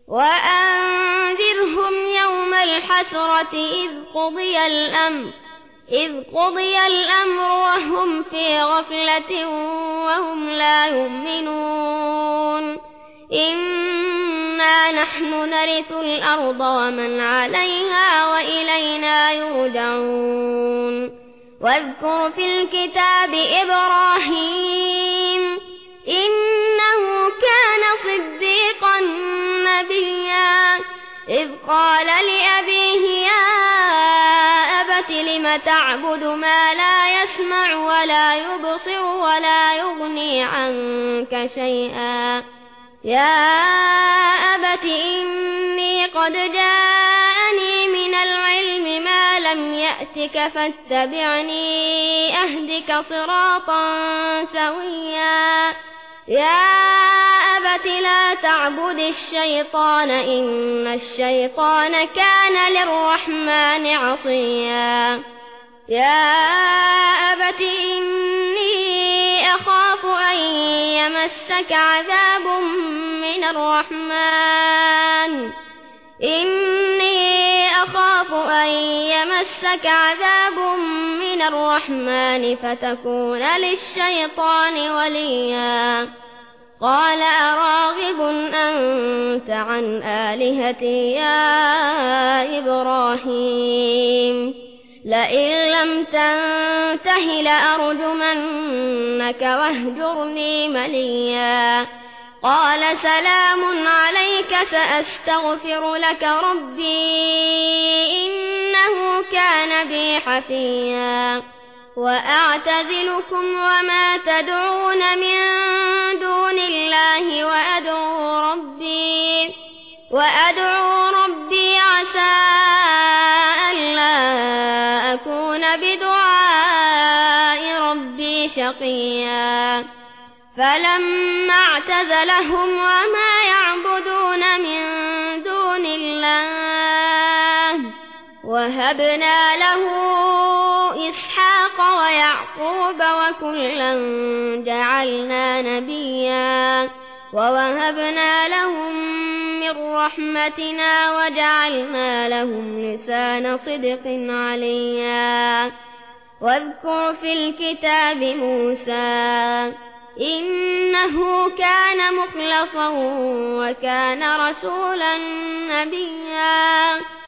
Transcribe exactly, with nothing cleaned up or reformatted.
وأنذرهم يوم الحسرة إذ قضي الأمر إذ قضي الأمر وهم في غفلة وهم لا يؤمنون إنا نحن نرث الأرض ومن عليها وإلينا يرجعون واذكر في الكتاب إبراهيم إنه كان صديقا نبيا إذ قال لأبيه يا أبت لم تعبد ما لا يسمع ولا يبصر ولا يغني عنك شيئا يا أبت إني قد جاءني من العلم ما لم يأتك فاتبعني أهدك صراطا سويا يا أبت لا تعبد الشيطان إن الشيطان كان للرحمن عصيا يا أبت إني أخاف أن يمسك عذاب من الرحمن إني أخاف أن يمسك عذاب من الرحمن فتكون للشيطان وليا قال أراغب أنت عن آلهتي يا إبراهيم لئن لم تنته لأرجمنك واهجرني مليا قال سلام عليك سأستغفر لك ربي إنه كان بي حفيا وأعتزلكم وما تدعون من دون الله وأدعو ربي وأدعو ربي عسى ألا أكون بدعاء ربي شقيا فلما اعتزلهم وما يعبدون من دون الله وهبنا له إسحاق ويعقوب وكلا جعلنا نبيا ووهبنا لهم من رحمتنا وجعلنا لهم لسان صدق عليا واذكر في الكتاب موسى إنه كان مخلصا وكان رسولا نبيا